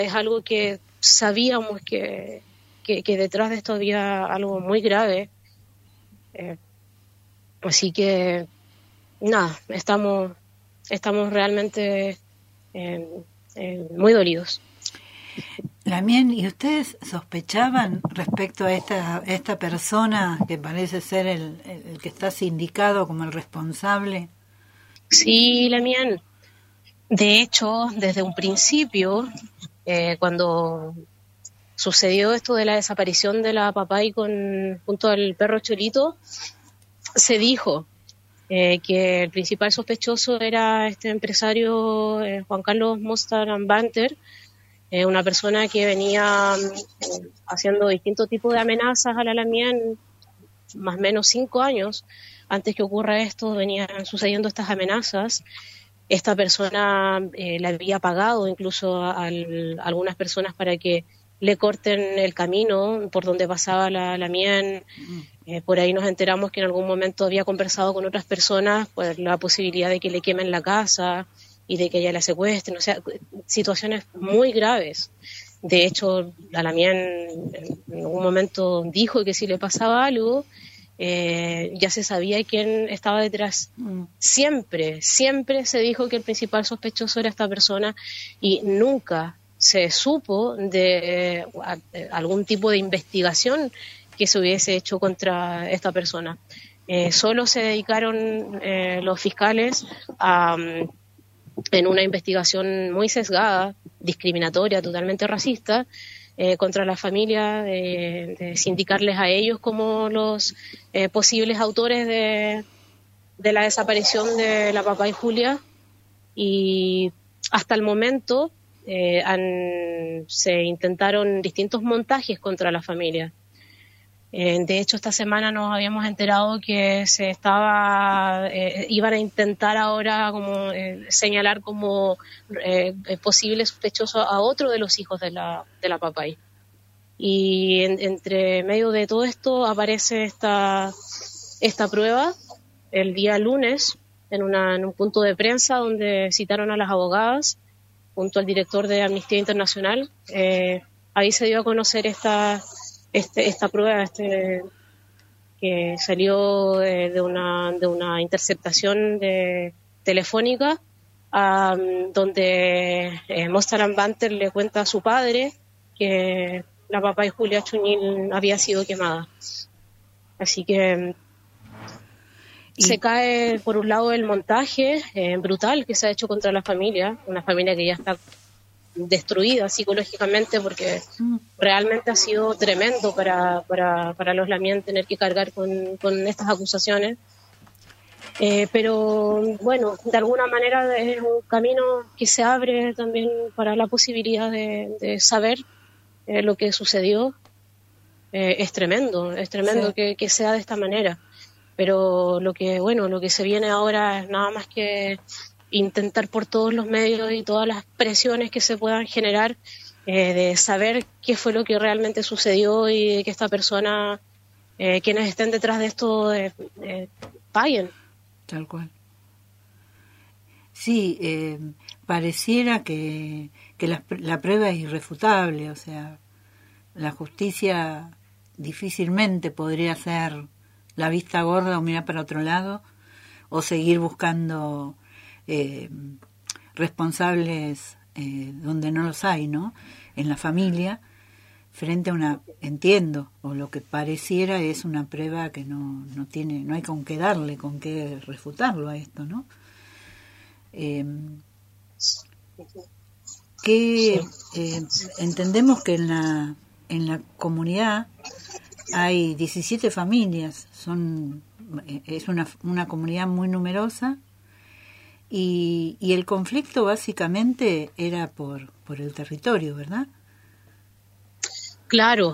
es algo que sabíamos que detrás de esto había algo muy grave. Así que, nada, estamos realmente muy dolidos. Lamien, ¿y ustedes sospechaban respecto a esta persona que parece ser el que está sindicado como el responsable? Sí, Lamien. De hecho, desde un principio, cuando sucedió esto de la desaparición de la Papay junto al perro Cholito, se dijo que el principal sospechoso era este empresario Juan Carlos Mostar Banter, una persona que venía haciendo distintos tipos de amenazas a la Lamien, más o menos 5 años antes que ocurra esto, venían sucediendo estas amenazas. Esta persona le había pagado incluso a algunas personas para que le corten el camino por donde pasaba la Lamien. Por ahí nos enteramos que en algún momento había conversado con otras personas por la posibilidad de que le quemen la casa y de que ella la secuestren, o sea, situaciones muy graves. De hecho, la Lamien en algún momento dijo que si le pasaba algo, ya se sabía quién estaba detrás. Siempre se dijo que el principal sospechoso era esta persona y nunca se supo de algún tipo de investigación que se hubiese hecho contra esta persona. Solo se dedicaron los fiscales en una investigación muy sesgada, discriminatoria, totalmente racista, contra la familia, de sindicarles a ellos como los posibles autores de la desaparición de la Papay Julia. Y hasta el momento se intentaron distintos montajes contra la familia. De hecho, esta semana nos habíamos enterado que iban a intentar ahora como señalar como posible sospechoso a otro de los hijos de la Papay. Y entre medio de todo esto aparece esta prueba el día lunes en un punto de prensa donde citaron a las abogadas junto al director de Amnistía Internacional. Ahí se dio a conocer esta prueba que salió de una interceptación telefónica, donde Mostar Banter le cuenta a su padre que la Papay Julia Chuñil había sido quemada. Así que se cae por un lado el montaje brutal que se ha hecho contra la familia, una familia que ya está destruida psicológicamente porque realmente ha sido tremendo para los Lamien tener que cargar con estas acusaciones. Pero bueno, de alguna manera es un camino que se abre también para la posibilidad de saber lo que sucedió. Es tremendo sí, que sea de esta manera. Pero lo que se viene ahora es nada más que intentar por todos los medios y todas las presiones que se puedan generar de saber qué fue lo que realmente sucedió y que esta persona, quienes estén detrás de esto, paguen. Tal cual. Sí, pareciera que la prueba es irrefutable, o sea, la justicia difícilmente podría hacer la vista gorda o mirar para otro lado o seguir buscando responsables donde no los hay, ¿no? En la familia, frente a o lo que pareciera es una prueba que no hay con qué darle, con qué refutarlo a esto, ¿no? Entendemos que en la comunidad hay 17 familias, es una comunidad muy numerosa y el conflicto básicamente era por el territorio, ¿verdad? Claro.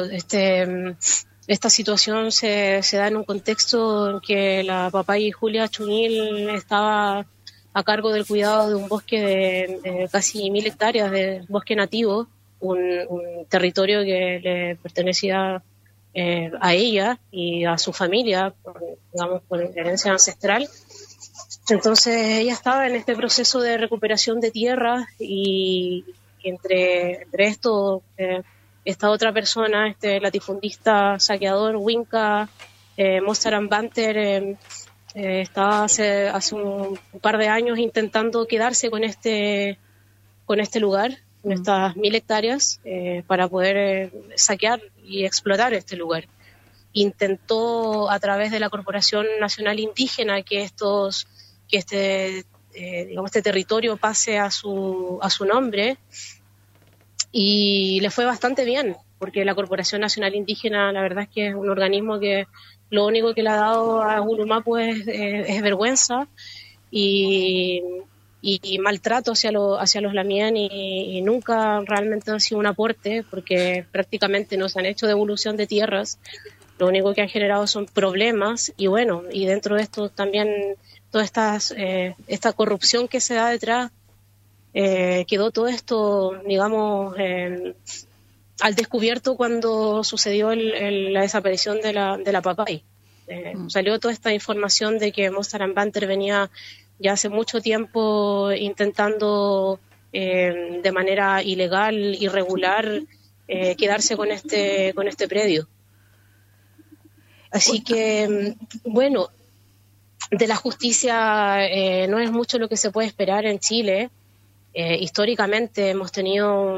Esta situación se da en un contexto en que la Papay Julia Chuñil estaba a cargo del cuidado de un bosque de casi 1.000 hectáreas de bosque nativo, un territorio que le pertenecía a ella y a su familia, por herencia ancestral. Entonces ella estaba en este proceso de recuperación de tierra y que entre esto, esta otra persona, este latifundista saqueador, Winca Mostaran Banter, estaba hace un par de años intentando quedarse con este lugar, con estas 1.000 hectáreas, para poder saquear y explotar este lugar. Intentó a través de la Corporación Nacional Indígena que este territorio pase a su nombre, y le fue bastante bien, porque la Corporación Nacional Indígena, la verdad es que es un organismo que lo único que le ha dado a Gulumapu es vergüenza y maltrato hacia los Lamien, y nunca realmente han sido un aporte, porque prácticamente no se han hecho devolución de tierras. Lo único que han generado son problemas, y bueno, y dentro de esto también toda esta corrupción que se da detrás. Quedó todo esto, digamos, al descubierto cuando sucedió la desaparición de la Papay. Salió toda esta información de que Mostaran Banter venía ya hace mucho tiempo intentando de manera ilegal, irregular, quedarse con este predio. Así que, bueno, de la justicia no es mucho lo que se puede esperar en Chile. Históricamente hemos tenido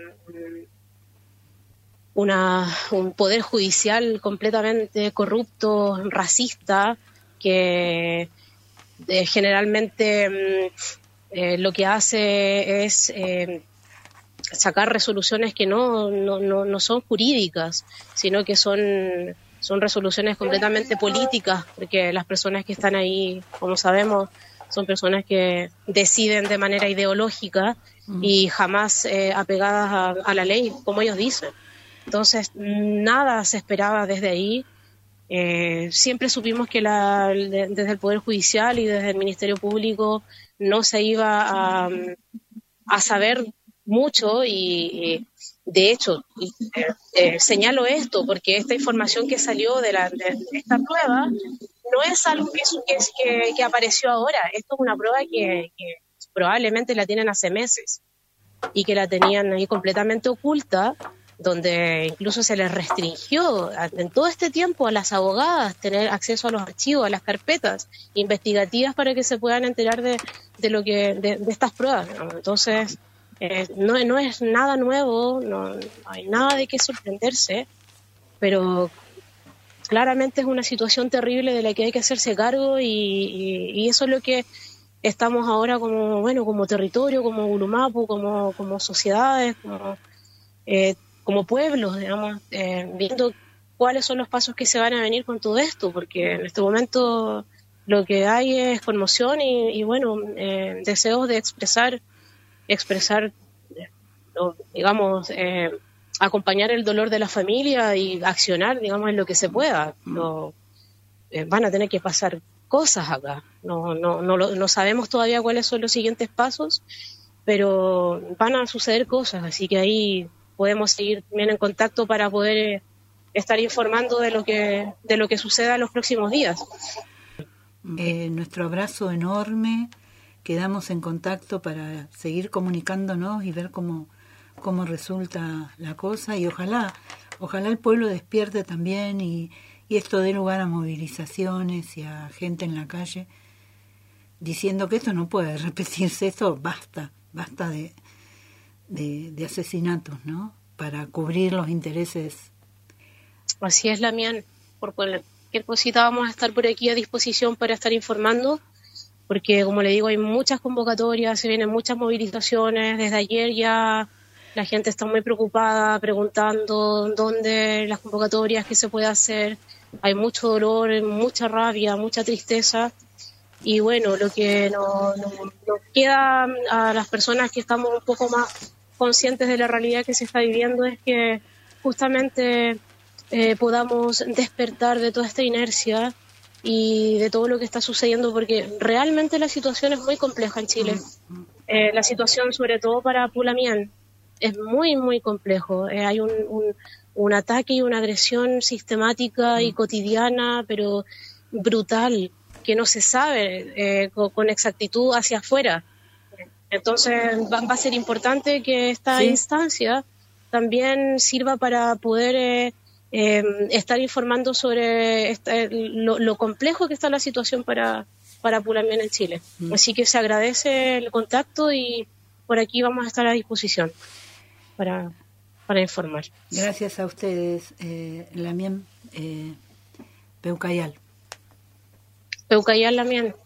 un poder judicial completamente corrupto, racista, que generalmente lo que hace es sacar resoluciones que no son jurídicas, sino que son resoluciones completamente políticas, porque las personas que están ahí, como sabemos, son personas que deciden de manera ideológica y jamás apegadas a la ley, como ellos dicen. Entonces, nada se esperaba desde ahí. Siempre supimos que desde el Poder Judicial y desde el Ministerio Público no se iba a saber mucho, y de hecho señalo esto porque esta información que salió de esta prueba no es algo que apareció ahora. Esto es una prueba que probablemente la tienen hace meses y que la tenían ahí completamente oculta, donde incluso se les restringió en todo este tiempo a las abogadas tener acceso a los archivos, a las carpetas investigativas, para que se puedan enterar de estas pruebas, ¿no? Entonces, no es nada nuevo, no hay nada de qué sorprenderse, pero claramente es una situación terrible de la que hay que hacerse cargo, y eso es lo que estamos ahora como territorio, como Gulumapu, como sociedades, como pueblos, digamos, viendo cuáles son los pasos que se van a venir con todo esto, porque en este momento lo que hay es conmoción y deseos de expresar, digamos, acompañar el dolor de la familia y accionar, digamos, en lo que se pueda. Van a tener que pasar cosas acá. No sabemos todavía cuáles son los siguientes pasos, pero van a suceder cosas, así que ahí podemos seguir también en contacto para poder estar informando de lo que suceda en los próximos días. Nuestro abrazo enorme, quedamos en contacto para seguir comunicándonos y ver cómo resulta la cosa, y ojalá el pueblo despierte también y esto dé lugar a movilizaciones y a gente en la calle diciendo que esto no puede repetirse, esto basta de asesinatos, ¿no? Para cubrir los intereses. Así es, Lamián. Por cualquier cosita vamos a estar por aquí a disposición para estar informando, porque como le digo, hay muchas convocatorias, se vienen muchas movilizaciones. Desde ayer ya la gente está muy preocupada, preguntando dónde las convocatorias, qué se puede hacer. Hay mucho dolor, mucha rabia, mucha tristeza. Y bueno, lo que nos queda a las personas que estamos un poco más conscientes de la realidad que se está viviendo es que justamente podamos despertar de toda esta inercia y de todo lo que está sucediendo, porque realmente la situación es muy compleja en Chile. La situación, sobre todo para Pulamien, es muy, muy complejo. Hay un ataque y una agresión sistemática y cotidiana, pero brutal, que no se sabe con exactitud hacia afuera. Entonces va a ser importante que esta Sí. instancia también sirva para poder estar informando sobre lo complejo que está la situación para Pulamien en Chile. Así que se agradece el contacto y por aquí vamos a estar a disposición para informar. Gracias a ustedes, Lamien Peucayal. Peucayal Lamien.